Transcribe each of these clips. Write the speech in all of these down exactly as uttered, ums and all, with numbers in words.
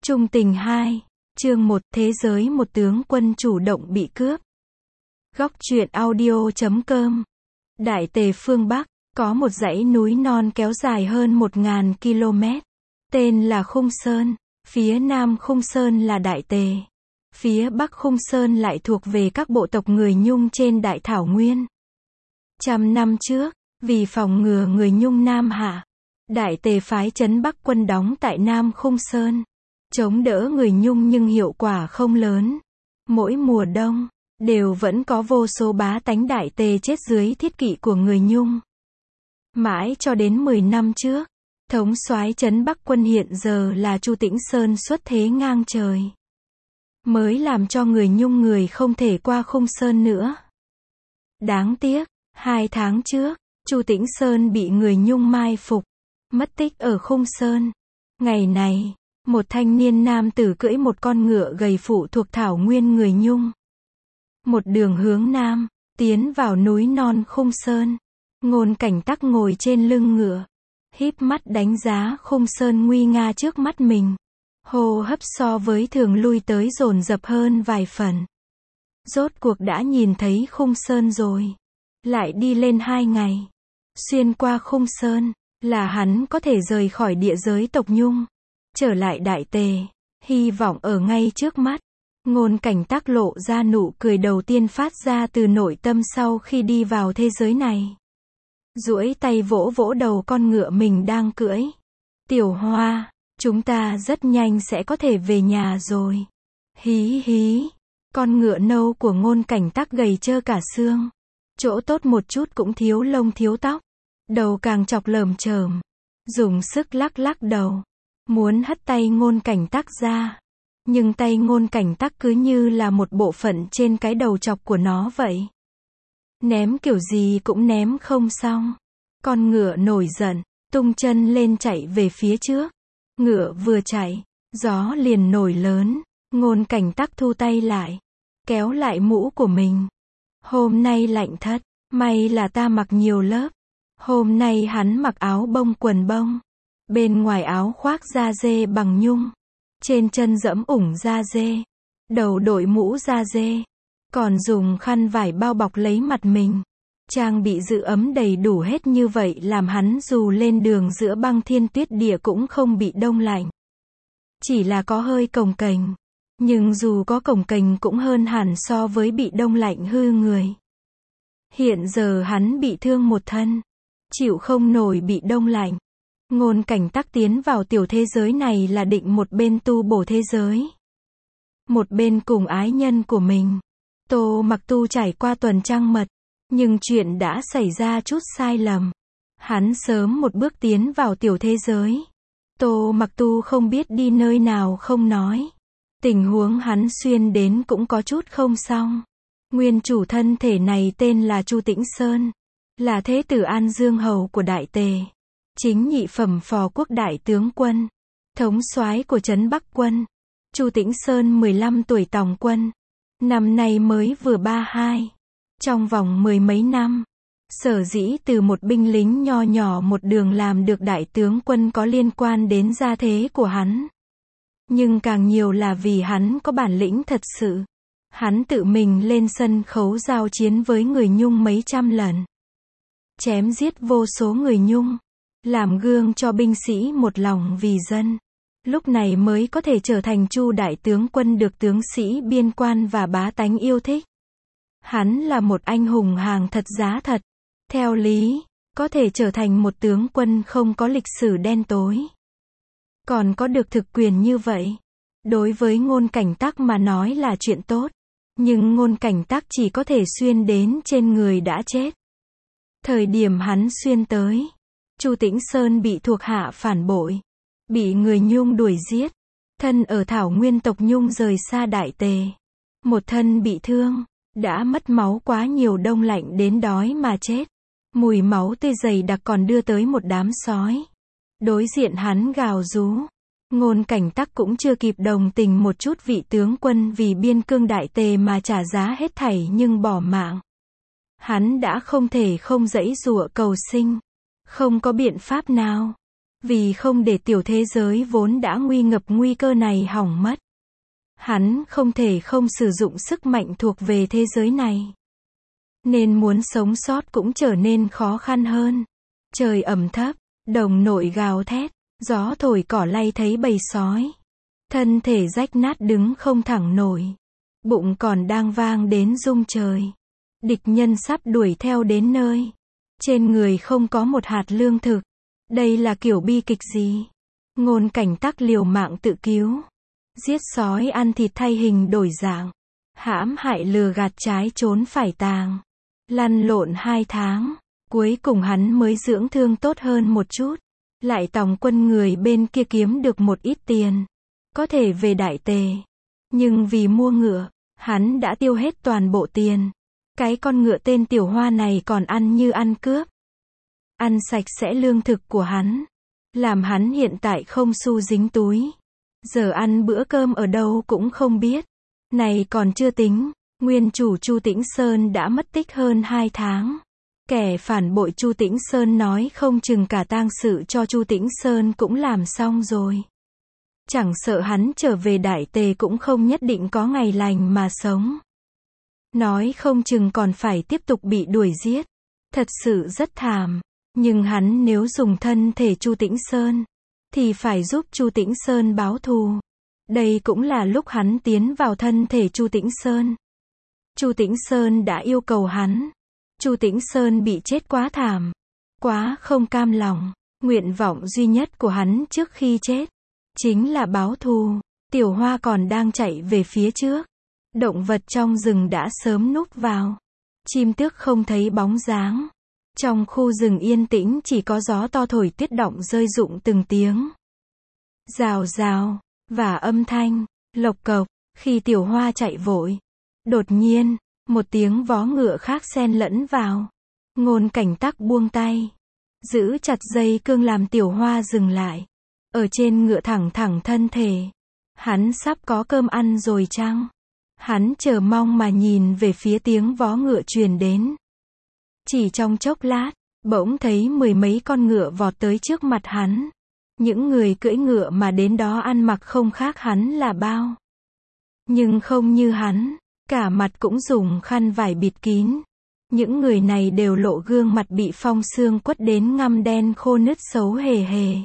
Trung tình hai, chương một, thế giới một tướng quân chủ động bị cướp. Góc truyện audio chấm com. Đại Tề phương Bắc, có một dãy núi non kéo dài hơn một nghìn ki lô mét. Tên là Khung Sơn. Phía nam Khung Sơn là Đại Tề. Phía bắc Khung Sơn lại thuộc về các bộ tộc người Nhung trên Đại Thảo Nguyên. Trăm năm trước, vì phòng ngừa người Nhung Nam Hạ, Đại Tề phái trấn Bắc quân đóng tại Nam Khung Sơn, chống đỡ người Nhung nhưng hiệu quả không lớn. Mỗi mùa đông, đều vẫn có vô số bá tánh Đại Tề chết dưới thiết kỵ của người Nhung. Mãi cho đến mười năm trước, thống soái trấn Bắc quân hiện giờ là Chu Tĩnh Sơn xuất thế ngang trời, mới làm cho người Nhung người không thể qua Khung Sơn nữa. Đáng tiếc, hai tháng trước, Chu Tĩnh Sơn bị người Nhung mai phục, mất tích ở Khung Sơn. Ngày này, một thanh niên nam tử cưỡi một con ngựa gầy phụ thuộc thảo nguyên người Nhung. Một đường hướng nam, tiến vào núi non Khung Sơn. Ngôn Cảnh Tắc ngồi trên lưng ngựa, híp mắt đánh giá Khung Sơn nguy nga trước mắt mình. Hô hấp so với thường lui tới dồn dập hơn vài phần. Rốt cuộc đã nhìn thấy Khung Sơn rồi. Lại đi lên hai ngày. Xuyên qua Khung Sơn, là hắn có thể rời khỏi địa giới tộc Nhung, trở lại Đại Tề. Hy vọng ở ngay trước mắt. Ngôn Cảnh Tắc lộ ra nụ cười đầu tiên phát ra từ nội tâm sau khi đi vào thế giới này. Duỗi tay vỗ vỗ đầu con ngựa mình đang cưỡi. Tiểu Hoa, chúng ta rất nhanh sẽ có thể về nhà rồi. Hí hí. Con ngựa nâu của Ngôn Cảnh Tắc gầy trơ cả xương. Chỗ tốt một chút cũng thiếu lông thiếu tóc. Đầu càng chọc lởm chởm. Dùng sức lắc lắc đầu. Muốn hất tay Ngôn Cảnh Tắc ra. Nhưng tay Ngôn Cảnh Tắc cứ như là một bộ phận trên cái đầu chọc của nó vậy. Ném kiểu gì cũng ném không xong. Con ngựa nổi giận, tung chân lên chạy về phía trước. Ngựa vừa chạy, gió liền nổi lớn. Ngôn Cảnh Tắc thu tay lại, kéo lại mũ của mình. Hôm nay lạnh thật, may là ta mặc nhiều lớp. Hôm nay hắn mặc áo bông quần bông. Bên ngoài áo khoác da dê bằng nhung. Trên chân dẫm ủng da dê. Đầu đội mũ da dê. Còn dùng khăn vải bao bọc lấy mặt mình. Trang bị giữ ấm đầy đủ hết như vậy làm hắn dù lên đường giữa băng thiên tuyết địa cũng không bị đông lạnh. Chỉ là có hơi cồng kềnh. Nhưng dù có cồng kềnh cũng hơn hẳn so với bị đông lạnh hư người. Hiện giờ hắn bị thương một thân. Chịu không nổi bị đông lạnh. Ngôn Cảnh Tắc tiến vào tiểu thế giới này là định một bên tu bổ thế giới. Một bên cùng ái nhân của mình. Tô Mặc Tu trải qua tuần trăng mật. Nhưng chuyện đã xảy ra chút sai lầm. Hắn sớm một bước tiến vào tiểu thế giới. Tô Mặc Tu không biết đi nơi nào không nói. Tình huống hắn xuyên đến cũng có chút không xong. Nguyên chủ thân thể này tên là Chu Tĩnh Sơn. Là thế tử An Dương Hầu của Đại Tề. Chính nhị phẩm phò quốc đại tướng quân. Thống soái của trấn Bắc quân. Chu Tĩnh Sơn mười lăm tuổi tòng quân. Năm nay mới vừa ba mươi hai. Trong vòng mười mấy năm, sở dĩ từ một binh lính nho nhỏ một đường làm được đại tướng quân có liên quan đến gia thế của hắn. Nhưng càng nhiều là vì hắn có bản lĩnh thật sự. Hắn tự mình lên sân khấu giao chiến với người Nhung mấy trăm lần. Chém giết vô số người Nhung. Làm gương cho binh sĩ một lòng vì dân. Lúc này mới có thể trở thành Chu đại tướng quân được tướng sĩ biên quan và bá tánh yêu thích. Hắn là một anh hùng hàng thật giá thật. Theo lý, có thể trở thành một tướng quân không có lịch sử đen tối. Còn có được thực quyền như vậy. Đối với Ngôn Cảnh Tắc mà nói là chuyện tốt. Nhưng Ngôn Cảnh Tắc chỉ có thể xuyên đến trên người đã chết. Thời điểm hắn xuyên tới, Chu Tĩnh Sơn bị thuộc hạ phản bội. Bị người Nhung đuổi giết. Thân ở thảo nguyên tộc Nhung rời xa Đại Tề. Một thân bị thương. Đã mất máu quá nhiều đông lạnh đến đói mà chết. Mùi máu tươi dày đặc còn đưa tới một đám sói. Đối diện hắn gào rú. Ngôn Cảnh Tắc cũng chưa kịp đồng tình một chút vị tướng quân vì biên cương Đại Tề mà trả giá hết thảy nhưng bỏ mạng. Hắn đã không thể không giãy giụa cầu sinh. Không có biện pháp nào. Vì không để tiểu thế giới vốn đã nguy ngập nguy cơ này hỏng mất. Hắn không thể không sử dụng sức mạnh thuộc về thế giới này. Nên muốn sống sót cũng trở nên khó khăn hơn. Trời ẩm thấp, đồng nội gào thét, gió thổi cỏ lay thấy bầy sói. Thân thể rách nát đứng không thẳng nổi. Bụng còn đang vang đến rung trời. Địch nhân sắp đuổi theo đến nơi. Trên người không có một hạt lương thực. Đây là kiểu bi kịch gì? Ngôn Cảnh Tắc liều mạng tự cứu. Giết sói ăn thịt thay hình đổi dạng. Hãm hại lừa gạt trái trốn phải tàng. Lăn lộn hai tháng. Cuối cùng hắn mới dưỡng thương tốt hơn một chút. Lại tòng quân người bên kia kiếm được một ít tiền. Có thể về Đại Tề. Nhưng vì mua ngựa, hắn đã tiêu hết toàn bộ tiền. Cái con ngựa tên Tiểu Hoa này còn ăn như ăn cướp. Ăn sạch sẽ lương thực của hắn. Làm hắn hiện tại không xu dính túi. Giờ ăn bữa cơm ở đâu cũng không biết. Này còn chưa tính, nguyên chủ Chu Tĩnh Sơn đã mất tích hơn hai tháng. Kẻ phản bội Chu Tĩnh Sơn nói không chừng cả tang sự cho Chu Tĩnh Sơn cũng làm xong rồi. Chẳng sợ hắn trở về Đại Tề cũng không nhất định có ngày lành mà sống. Nói không chừng còn phải tiếp tục bị đuổi giết. Thật sự rất thảm. Nhưng hắn nếu dùng thân thể Chu Tĩnh Sơn, thì phải giúp Chu Tĩnh Sơn báo thù. Đây cũng là lúc hắn tiến vào thân thể Chu Tĩnh Sơn. Chu Tĩnh Sơn đã yêu cầu hắn. Chu Tĩnh Sơn bị chết quá thảm, quá không cam lòng. Nguyện vọng duy nhất của hắn trước khi chết chính là báo thù. Tiểu Hoa còn đang chạy về phía trước. Động vật trong rừng đã sớm núp vào. Chim tước không thấy bóng dáng. Trong khu rừng yên tĩnh chỉ có gió to thổi tuyết động rơi rụng từng tiếng. Rào rào, và âm thanh, lộc cộc, khi Tiểu Hoa chạy vội. Đột nhiên, một tiếng vó ngựa khác xen lẫn vào. Ngôn Cảnh Tắc buông tay. Giữ chặt dây cương làm Tiểu Hoa dừng lại. Ở trên ngựa thẳng thẳng thân thể. Hắn sắp có cơm ăn rồi chăng? Hắn chờ mong mà nhìn về phía tiếng vó ngựa truyền đến. Chỉ trong chốc lát, bỗng thấy mười mấy con ngựa vọt tới trước mặt hắn. Những người cưỡi ngựa mà đến đó ăn mặc không khác hắn là bao. Nhưng không như hắn, cả mặt cũng dùng khăn vải bịt kín. Những người này đều lộ gương mặt bị phong sương quất đến ngăm đen khô nứt xấu hề hề.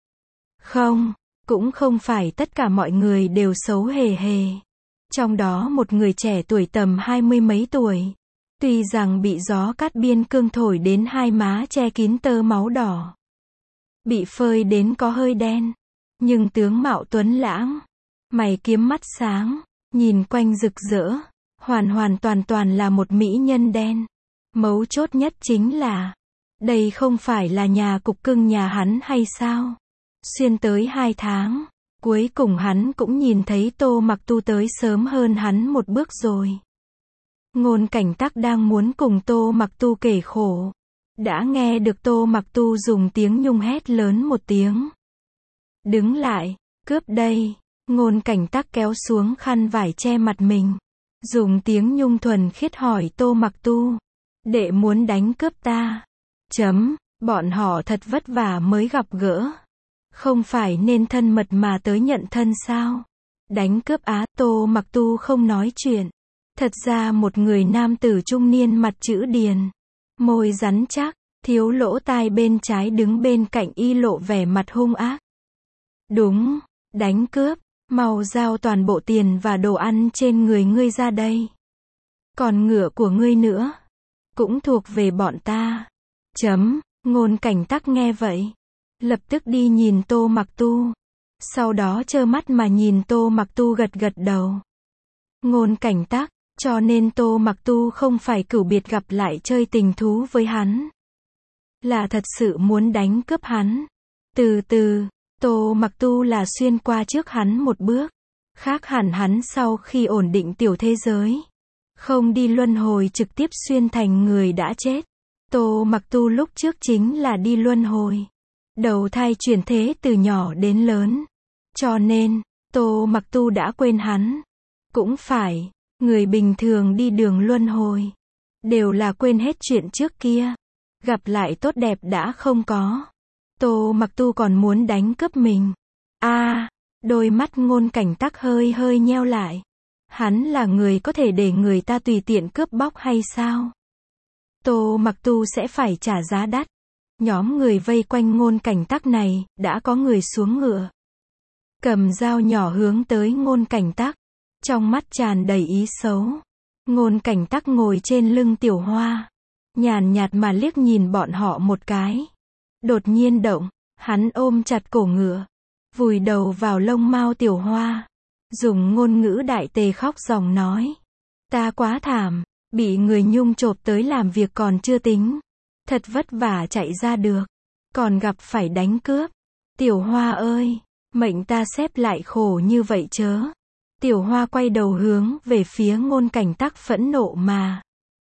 Không, cũng không phải tất cả mọi người đều xấu hề hề. Trong đó một người trẻ tuổi tầm hai mươi mấy tuổi. Tuy rằng bị gió cát biên cương thổi đến hai má che kín tơ máu đỏ. Bị phơi đến có hơi đen. Nhưng tướng mạo tuấn lãng. Mày kiếm mắt sáng. Nhìn quanh rực rỡ. Hoàn hoàn toàn toàn là một mỹ nhân đen. Mấu chốt nhất chính là. Đây không phải là nhà cục cưng nhà hắn hay sao? Xuyên tới hai tháng. Cuối cùng hắn cũng nhìn thấy Tô Mặc Tu tới sớm hơn hắn một bước rồi. Ngôn Cảnh Tắc đang muốn cùng Tô Mặc Tu kể khổ. Đã nghe được Tô Mặc Tu dùng tiếng nhung hét lớn một tiếng. Đứng lại, cướp đây. Ngôn Cảnh Tắc kéo xuống khăn vải che mặt mình. Dùng tiếng nhung thuần khiết hỏi Tô Mặc Tu. Đệ muốn đánh cướp ta. Chấm, bọn họ thật vất vả mới gặp gỡ. Không phải nên thân mật mà tới nhận thân sao? Đánh cướp á, Tô Mặc Tu không nói chuyện. Thật ra một người nam tử trung niên mặt chữ điền. Môi rắn chắc, thiếu lỗ tai bên trái đứng bên cạnh y lộ vẻ mặt hung ác. Đúng, đánh cướp, mau giao toàn bộ tiền và đồ ăn trên người ngươi ra đây. Còn ngựa của ngươi nữa, cũng thuộc về bọn ta. Chấm, Ngôn Cảnh Tắc nghe vậy. Lập tức đi nhìn Tô Mặc Tu. Sau đó trơ mắt mà nhìn Tô Mặc Tu gật gật đầu. Ngôn Cảnh Tắc, cho nên Tô Mặc Tu không phải cửu biệt gặp lại chơi tình thú với hắn. Là thật sự muốn đánh cướp hắn. Từ từ, Tô Mặc Tu là xuyên qua trước hắn một bước. Khác hẳn hắn sau khi ổn định tiểu thế giới. Không đi luân hồi trực tiếp xuyên thành người đã chết. Tô Mặc Tu lúc trước chính là đi luân hồi. Đầu thai chuyển thế từ nhỏ đến lớn. Cho nên, Tô Mặc Tu đã quên hắn. Cũng phải, người bình thường đi đường luân hồi. Đều là quên hết chuyện trước kia. Gặp lại tốt đẹp đã không có. Tô Mặc Tu còn muốn đánh cướp mình. A, à, đôi mắt Ngôn Cảnh Tắc hơi hơi nheo lại. Hắn là người có thể để người ta tùy tiện cướp bóc hay sao? Tô Mặc Tu sẽ phải trả giá đắt. Nhóm người vây quanh Ngôn Cảnh Tắc này, đã có người xuống ngựa. Cầm dao nhỏ hướng tới Ngôn Cảnh Tắc. Trong mắt tràn đầy ý xấu. Ngôn Cảnh Tắc ngồi trên lưng Tiểu Hoa. Nhàn nhạt mà liếc nhìn bọn họ một cái. Đột nhiên động, hắn ôm chặt cổ ngựa. Vùi đầu vào lông mao Tiểu Hoa. Dùng ngôn ngữ đại tề khóc ròng nói. Ta quá thảm, bị người Nhung chộp tới làm việc còn chưa tính. Thật vất vả chạy ra được. Còn gặp phải đánh cướp. Tiểu Hoa ơi, mệnh ta xếp lại khổ như vậy chớ. Tiểu Hoa quay đầu hướng về phía Ngôn Cảnh Tắc phẫn nộ mà.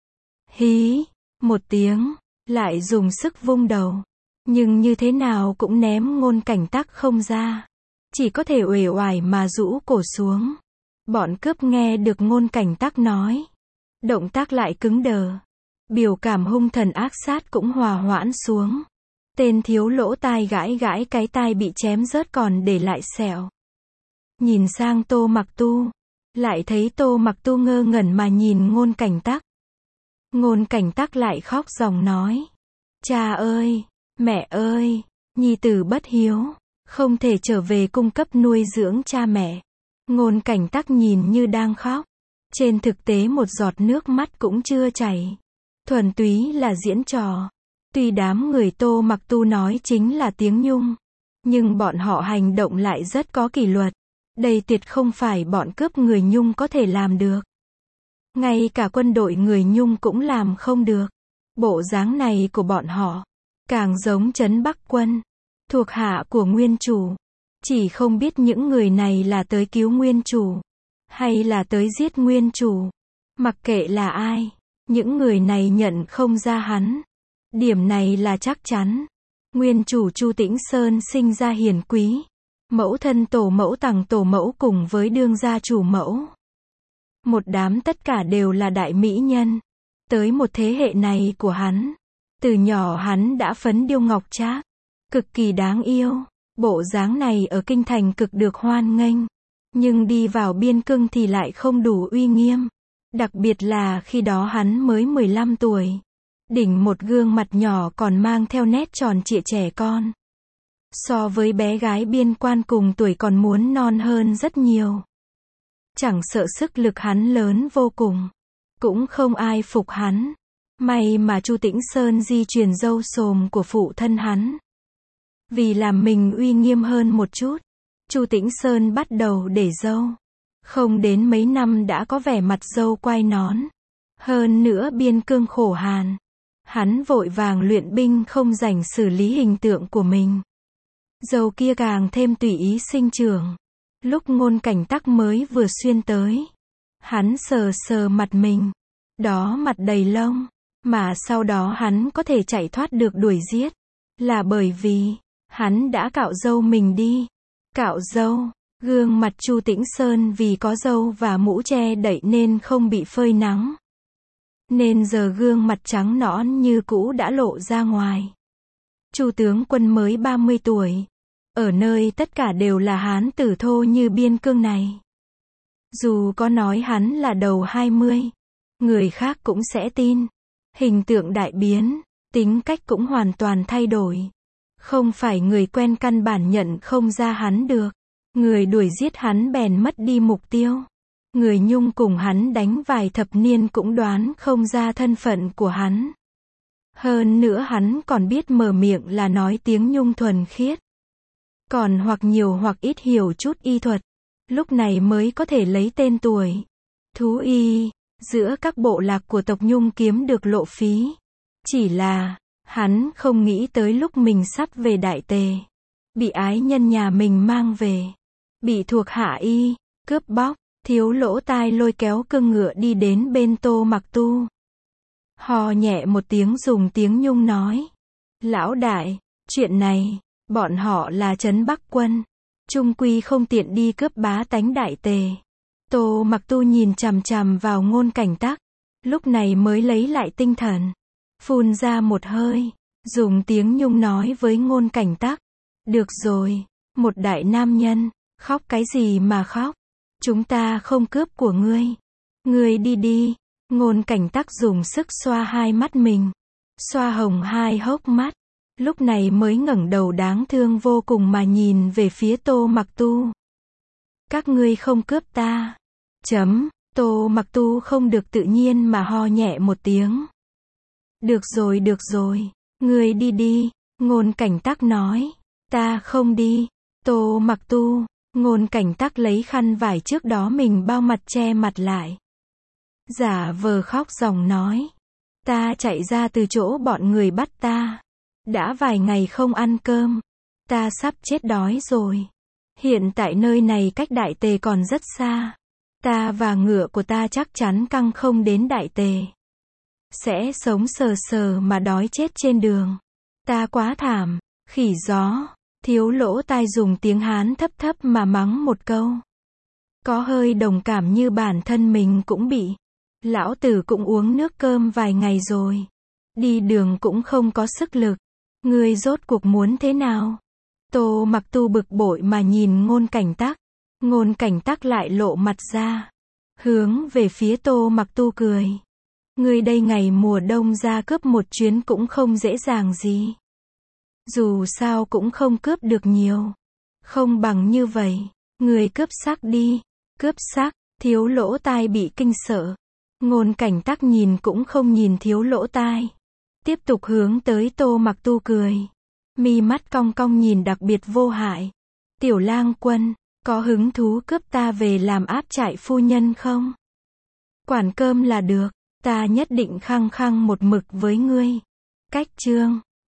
Hí, một tiếng, lại dùng sức vung đầu. Nhưng như thế nào cũng ném Ngôn Cảnh Tắc không ra. Chỉ có thể uể oải mà rũ cổ xuống. Bọn cướp nghe được Ngôn Cảnh Tắc nói. Động tác lại cứng đờ. Biểu cảm hung thần ác sát cũng hòa hoãn xuống. Tên thiếu lỗ tai gãi gãi cái tai bị chém rớt còn để lại sẹo. Nhìn sang Tô Mặc Tu. Lại thấy Tô Mặc Tu ngơ ngẩn mà nhìn Ngôn Cảnh Tắc. Ngôn Cảnh Tắc lại khóc ròng nói. Cha ơi, mẹ ơi, nhi tử bất hiếu. Không thể trở về cung cấp nuôi dưỡng cha mẹ. Ngôn Cảnh Tắc nhìn như đang khóc. Trên thực tế một giọt nước mắt cũng chưa chảy. Thuần túy là diễn trò. Tuy đám người Tô Mặc Tu nói chính là tiếng Nhung. Nhưng bọn họ hành động lại rất có kỷ luật. Đây tuyệt không phải bọn cướp người Nhung có thể làm được. Ngay cả quân đội người Nhung cũng làm không được. Bộ dáng này của bọn họ. Càng giống Trấn Bắc Quân. Thuộc hạ của Nguyên Chủ. Chỉ không biết những người này là tới cứu Nguyên Chủ. Hay là tới giết Nguyên Chủ. Mặc kệ là ai. Những người này nhận không ra hắn. Điểm này là chắc chắn. Nguyên Chủ Chu Tĩnh Sơn sinh ra hiền quý. Mẫu thân tổ mẫu tằng tổ mẫu cùng với đương gia chủ mẫu. Một đám tất cả đều là đại mỹ nhân. Tới một thế hệ này của hắn. Từ nhỏ hắn đã phấn điêu ngọc trác. Cực kỳ đáng yêu. Bộ dáng này ở kinh thành cực được hoan nghênh. Nhưng đi vào biên cương thì lại không đủ uy nghiêm. Đặc biệt là khi đó hắn mới mười lăm tuổi. Đỉnh một gương mặt nhỏ còn mang theo nét tròn trịa trẻ con. So với bé gái biên quan cùng tuổi còn muốn non hơn rất nhiều. Chẳng sợ sức lực hắn lớn vô cùng. Cũng không ai phục hắn. May mà Chu Tĩnh Sơn di truyền râu xồm của phụ thân hắn. Vì làm mình uy nghiêm hơn một chút. Chu Tĩnh Sơn bắt đầu để râu. Không đến mấy năm đã có vẻ mặt râu quai nón. Hơn nữa biên cương khổ hàn. Hắn vội vàng luyện binh không rảnh xử lý hình tượng của mình. Râu kia càng thêm tùy ý sinh trưởng. Lúc Ngôn Cảnh Tắc mới vừa xuyên tới. Hắn sờ sờ mặt mình. Đó mặt đầy lông. Mà sau đó hắn có thể chạy thoát được đuổi giết. Là bởi vì hắn đã cạo râu mình đi. Cạo râu. Gương mặt Chu Tĩnh Sơn vì có râu và mũ che đậy nên không bị phơi nắng. Nên giờ gương mặt trắng nõn như cũ đã lộ ra ngoài. Chu tướng quân mới ba mươi tuổi. Ở nơi tất cả đều là hán tử thô như biên cương này. Dù có nói hắn là đầu hai mươi. Người khác cũng sẽ tin. Hình tượng đại biến. Tính cách cũng hoàn toàn thay đổi. Không phải người quen căn bản nhận không ra hắn được. Người đuổi giết hắn bèn mất đi mục tiêu. Người Nhung cùng hắn đánh vài thập niên cũng đoán không ra thân phận của hắn. Hơn nữa hắn còn biết mở miệng là nói tiếng Nhung thuần khiết. Còn hoặc nhiều hoặc ít hiểu chút y thuật. Lúc này mới có thể lấy tên tuổi. Thú y, giữa các bộ lạc của tộc Nhung kiếm được lộ phí. Chỉ là, hắn không nghĩ tới lúc mình sắp về Đại Tề. Bị ái nhân nhà mình mang về. Bị thuộc hạ y, cướp bóc. Thiếu lỗ tai lôi kéo cương ngựa đi đến bên Tô Mặc Tu. Hò nhẹ một tiếng dùng tiếng Nhung nói. Lão đại, chuyện này, bọn họ là Trấn Bắc Quân. Trung quy không tiện đi cướp bá tánh Đại Tề. Tô Mặc Tu nhìn chằm chằm vào Ngôn Cảnh Tắc. Lúc này mới lấy lại tinh thần. Phun ra một hơi. Dùng tiếng Nhung nói với Ngôn Cảnh Tắc. Được rồi, một đại nam nhân, khóc cái gì mà khóc? Chúng ta không cướp của ngươi. Ngươi đi đi. Ngôn Cảnh Tắc dùng sức xoa hai mắt mình. Xoa hồng hai hốc mắt. Lúc này mới ngẩng đầu đáng thương vô cùng mà nhìn về phía Tô Mặc Tu. Các ngươi không cướp ta. Chấm. Tô Mặc Tu không được tự nhiên mà ho nhẹ một tiếng. Được rồi được rồi. Ngươi đi đi. Ngôn Cảnh Tắc nói. Ta không đi. Tô Mặc Tu. Ngôn Cảnh Tắc lấy khăn vải trước đó mình bao mặt che mặt lại. Giả vờ khóc ròng nói. Ta chạy ra từ chỗ bọn người bắt ta. Đã vài ngày không ăn cơm. Ta sắp chết đói rồi. Hiện tại nơi này cách Đại Tề còn rất xa. Ta và ngựa của ta chắc chắn căng không đến Đại Tề. Sẽ sống sờ sờ mà đói chết trên đường. Ta quá thảm. Khỉ gió. Thiếu Lỗ Tai dùng tiếng Hán thấp thấp mà mắng một câu. Có hơi đồng cảm như bản thân mình cũng bị. Lão tử cũng uống nước cơm vài ngày rồi. Đi đường cũng không có sức lực. Ngươi rốt cuộc muốn thế nào? Tô Mặc Tu bực bội mà nhìn Ngôn Cảnh Tắc. Ngôn Cảnh Tắc lại lộ mặt ra. Hướng về phía Tô Mặc Tu cười. Ngươi đây ngày mùa đông ra cướp một chuyến cũng không dễ dàng gì. Dù sao cũng không cướp được nhiều. Không bằng như vậy. Ngươi cướp xác đi. Cướp xác. Thiếu Lỗ Tai bị kinh sợ. Ngôn Cảnh Tắc nhìn cũng không nhìn Thiếu Lỗ Tai. Tiếp tục hướng tới Tô Mặc Tu cười. Mi mắt cong cong nhìn đặc biệt vô hại. Tiểu lang quân, có hứng thú cướp ta về làm áp trại phu nhân không? Quản cơm là được, ta nhất định khăng khăng một mực với ngươi. Cách chương